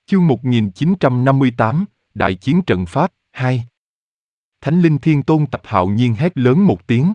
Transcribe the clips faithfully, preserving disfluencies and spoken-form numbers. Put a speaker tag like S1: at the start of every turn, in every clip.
S1: Chương một nghìn chín trăm năm mươi tám, Đại chiến trận Pháp, hai. Thánh linh thiên tôn Tập hạo nhiên hét lớn một tiếng.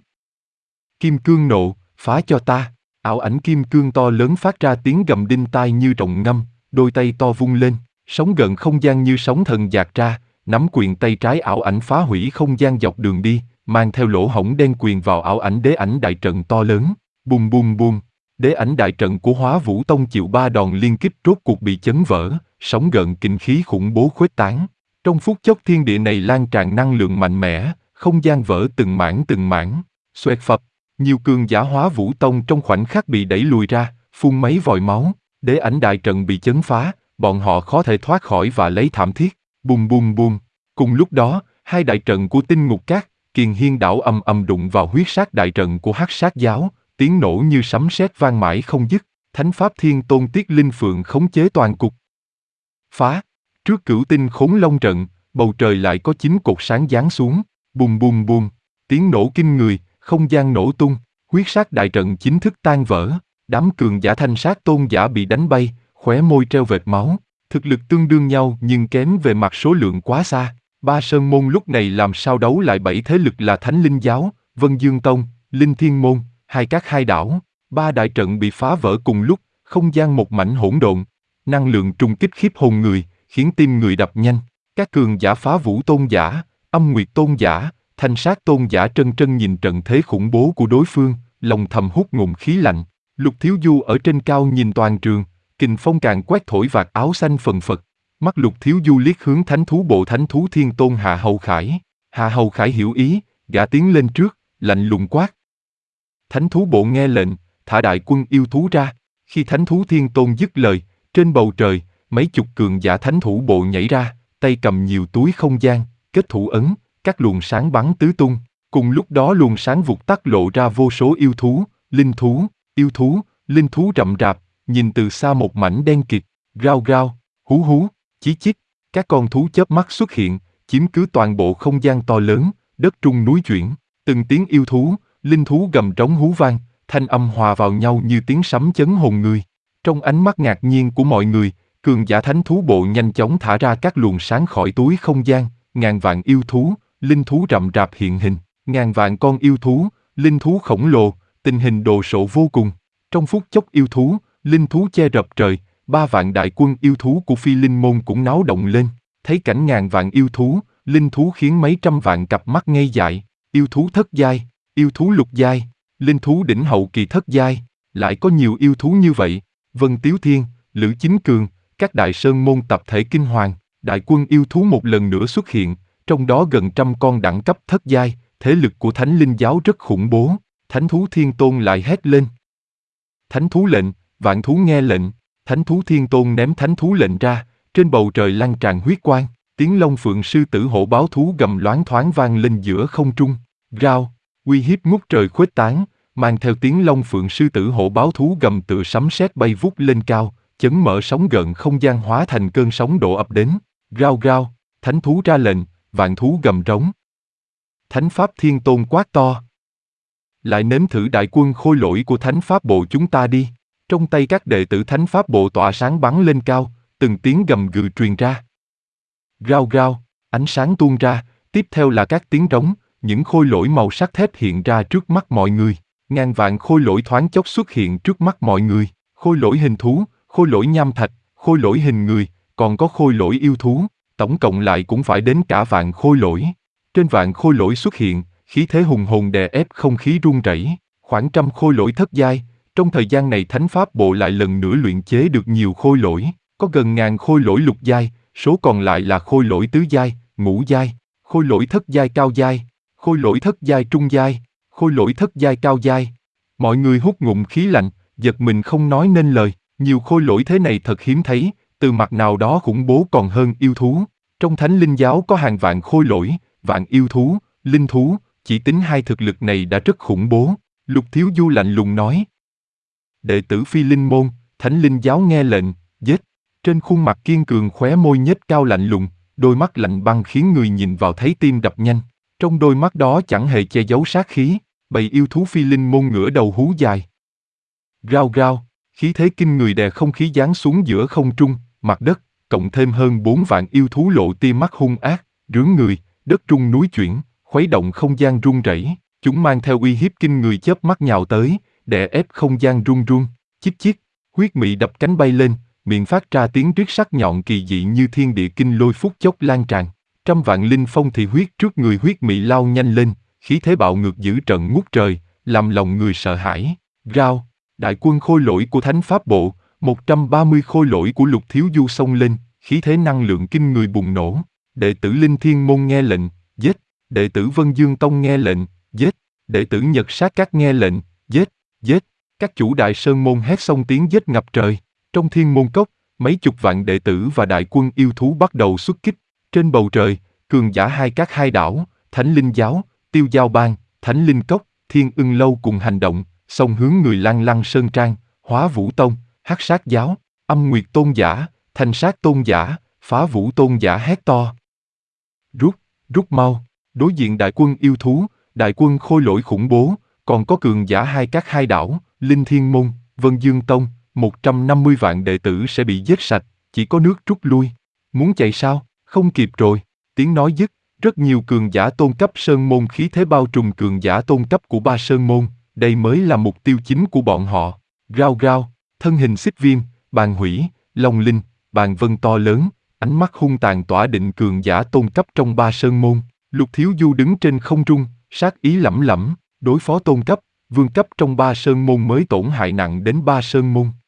S1: Kim cương nộ, phá cho ta! Ảo ảnh kim cương to lớn phát ra tiếng gầm đinh tai như trọng ngâm, đôi tay to vung lên, sóng gợn không gian như sóng thần dạt ra, nắm quyền tay trái ảo ảnh phá hủy không gian dọc đường đi, mang theo lỗ hổng đen quyền vào ảo ảnh đế ảnh đại trận to lớn. Bùm bùm bùm, đế ảnh đại trận của Hóa Vũ Tông chịu ba đòn liên kích rốt cuộc bị chấn vỡ, sóng gợn kinh khí khủng bố khuếch tán. Trong phút chốc thiên địa này lan tràn năng lượng mạnh mẽ, không gian vỡ từng mảng từng mảng, xoẹt phập. Nhiều cường giả Hóa Vũ Tông trong khoảnh khắc bị đẩy lùi ra, phun mấy vòi máu, đế ảnh đại trận bị chấn phá, bọn họ khó thể thoát khỏi và lấy thảm thiết. Bùm bùm bùm. Cùng lúc đó, hai đại trận của Tinh Ngục Các, Kiền Hiên đảo ầm ầm đụng vào huyết sát đại trận của Hắc Sát giáo, tiếng nổ như sấm sét vang mãi không dứt. Thánh Pháp Thiên Tôn Tiết Linh Phượng khống chế toàn cục. Phá. Trước Cửu Tinh Khốn Long trận, bầu trời lại có chín cột sáng giáng xuống. Bùm bùm bùm. Tiếng nổ kinh người, không gian nổ tung, huyết sát đại trận chính thức tan vỡ. Đám cường giả Thanh Sát tôn giả bị đánh bay, khóe môi treo vệt máu. Thực lực tương đương nhau nhưng kém về mặt số lượng quá xa. Ba sơn môn lúc này làm sao đấu lại bảy thế lực là Thánh Linh giáo, Vân Dương Tông, Linh Thiên môn, hai các hai đảo. Ba đại trận bị phá vỡ cùng lúc, không gian một mảnh hỗn độn. Năng lượng trùng kích khiếp hồn người, khiến tim người đập nhanh. Các cường giả Phá Vũ tôn giả, Âm Nguyệt tôn giả, Thanh Sát tôn giả trân trân nhìn trận thế khủng bố của đối phương, lòng thầm hút ngụm khí lạnh. Lục Thiếu Du ở trên cao nhìn toàn trường, kình phong càng quét thổi vạt áo xanh phần phật. Mắt Lục Thiếu Du liếc hướng thánh thú bộ thánh thú thiên tôn Hạ Hầu Khải. Hạ Hầu Khải hiểu ý, gã tiến lên trước, lạnh lùng quát. Thánh thú bộ nghe lệnh, thả đại quân yêu thú ra. Khi thánh thú thiên tôn dứt lời, trên bầu trời, mấy chục cường giả thánh thú bộ nhảy ra, tay cầm nhiều túi không gian, kết thủ ấn, các luồng sáng bắn tứ tung. Cùng lúc đó luồng sáng vụt tắt lộ ra vô số yêu thú, linh thú, yêu thú, linh thú rậm rạp, nhìn từ xa một mảnh đen kịt, rao rao, hú hú, chí chít. Các con thú chớp mắt xuất hiện, chiếm cứ toàn bộ không gian to lớn, đất trung núi chuyển. Từng tiếng yêu thú, linh thú gầm trống hú vang, thanh âm hòa vào nhau như tiếng sấm chấn hồn người. Trong ánh mắt ngạc nhiên của mọi người, cường giả thánh thú bộ nhanh chóng thả ra các luồng sáng khỏi túi không gian, ngàn vạn yêu thú, linh thú rậm rạp hiện hình, ngàn vạn con yêu thú, linh thú khổng lồ, tình hình đồ sộ vô cùng. Trong phút chốc yêu thú, linh thú che rập trời, ba vạn đại quân yêu thú của Phi Linh môn cũng náo động lên. Thấy cảnh ngàn vạn yêu thú, linh thú khiến mấy trăm vạn cặp mắt ngây dại. Yêu thú thất giai, yêu thú lục giai, linh thú đỉnh hậu kỳ thất giai, lại có nhiều yêu thú như vậy. Vân Tiếu Thiên, Lữ Chính Cường, các đại sơn môn tập thể kinh hoàng, đại quân yêu thú một lần nữa xuất hiện, trong đó gần trăm con đẳng cấp thất giai, thế lực của Thánh Linh giáo rất khủng bố. Thánh thú Thiên Tôn lại hét lên. Thánh thú lệnh, vạn thú nghe lệnh. Thánh thú Thiên Tôn ném thánh thú lệnh ra, trên bầu trời lan tràn huyết quang, tiếng long phượng sư tử hổ báo thú gầm loáng thoáng vang lên giữa không trung. Rao, uy hiếp ngút trời khuếch tán, mang theo tiếng long phượng sư tử hổ báo thú gầm tựa sấm sét bay vút lên cao, chấn mở sóng gợn không gian hóa thành cơn sóng đổ ập đến. Rao rao, thánh thú ra lệnh, vạn thú gầm rống. Thánh Pháp Thiên Tôn quát to. Lại nếm thử đại quân khôi lỗi của Thánh Pháp Bộ chúng ta đi. Trong tay các đệ tử Thánh Pháp Bộ tỏa sáng bắn lên cao, từng tiếng gầm gừ truyền ra. Rao rao, ánh sáng tuôn ra, tiếp theo là các tiếng rống, những khôi lỗi màu sắc thép hiện ra trước mắt mọi người. Ngàn vạn khôi lỗi thoáng chốc xuất hiện trước mắt mọi người. Khôi lỗi hình thú, khôi lỗi nham thạch, khôi lỗi hình người, còn có khôi lỗi yêu thú, tổng cộng lại cũng phải đến cả vạn khôi lỗi. Trên vạn khôi lỗi xuất hiện, khí thế hùng hồn đè ép không khí rung rẩy, khoảng trăm khôi lỗi thất giai. Trong thời gian này Thánh Pháp Bộ lại lần nữa luyện chế được nhiều khôi lỗi, có gần ngàn khôi lỗi lục giai, số còn lại là khôi lỗi tứ giai, ngũ giai, khôi lỗi thất giai cao giai, khôi lỗi thất giai trung giai, khôi lỗi thất giai cao giai. Mọi người hút ngụm khí lạnh, giật mình không nói nên lời, nhiều khôi lỗi thế này thật hiếm thấy, từ mặt nào đó khủng bố còn hơn yêu thú. Trong Thánh Linh giáo có hàng vạn khôi lỗi, vạn yêu thú, linh thú, chỉ tính hai thực lực này đã rất khủng bố. Lục Thiếu Du lạnh lùng nói. Đệ tử Phi Linh môn, Thánh Linh giáo nghe lệnh, giết. Trên khuôn mặt kiên cường khóe môi nhếch cao lạnh lùng, đôi mắt lạnh băng khiến người nhìn vào thấy tim đập nhanh. Trong đôi mắt đó chẳng hề che giấu sát khí, bầy yêu thú Phi Linh môn ngửa đầu hú dài. Rao rao, khí thế kinh người đè không khí giáng xuống giữa không trung, mặt đất, cộng thêm hơn bốn vạn yêu thú lộ tia mắt hung ác, rướng người, đất rung núi chuyển, khuấy động không gian rung rẩy. Chúng mang theo uy hiếp kinh người chớp mắt nhào tới, đè ép không gian rung rung. Chíp chíp, huyết mị đập cánh bay lên, miệng phát ra tiếng rít sắc nhọn kỳ dị như thiên địa kinh lôi phút chốc lan tràn. Trăm vạn linh phong thì huyết trước người huyết mị lao nhanh lên, khí thế bạo ngược dữ trận ngút trời, làm lòng người sợ hãi. Rao, đại quân khôi lỗi của Thánh Pháp Bộ, một trăm ba mươi khôi lỗi của Lục Thiếu Du xông lên, khí thế năng lượng kinh người bùng nổ. Đệ tử Linh Thiên Môn nghe lệnh, giết. Đệ tử Vân Dương Tông nghe lệnh, giết. Đệ tử Nhật Sát Các nghe lệnh, giết, giết. Các chủ Đại Sơn Môn hét xong tiếng giết ngập trời. Trong Thiên Môn Cốc, mấy chục vạn đệ tử và đại quân yêu thú bắt đầu xuất kích. Trên bầu trời, cường giả hai các hai đảo, Thánh Linh Giáo, Tiêu Giao Bang, Thánh Linh Cốc, Thiên Ưng Lâu cùng hành động, xông hướng người Lan Lăng Sơn Trang, Hóa Vũ Tông, Hắc Sát Giáo, Âm Nguyệt Tôn Giả, Thanh Sát Tôn Giả, Phá Vũ Tôn Giả hét to. Rút, rút mau, đối diện đại quân yêu thú, đại quân khôi lỗi khủng bố, còn có cường giả hai các hai đảo, Linh Thiên Môn, Vân Dương Tông, một trăm năm mươi vạn đệ tử sẽ bị giết sạch, chỉ có nước rút lui. Muốn chạy sao? Không kịp rồi. Tiếng nói dứt, rất nhiều cường giả tôn cấp sơn môn khí thế bao trùm cường giả tôn cấp của ba sơn môn, đây mới là mục tiêu chính của bọn họ. Rao rao, thân hình xích viêm, bàn hủy, long linh, bàn vân to lớn, ánh mắt hung tàn tỏa định cường giả tôn cấp trong ba sơn môn. Lục Thiếu Du đứng trên không trung, sát ý lẩm lẩm, đối phó tôn cấp, vương cấp trong ba sơn môn mới tổn hại nặng đến ba sơn môn.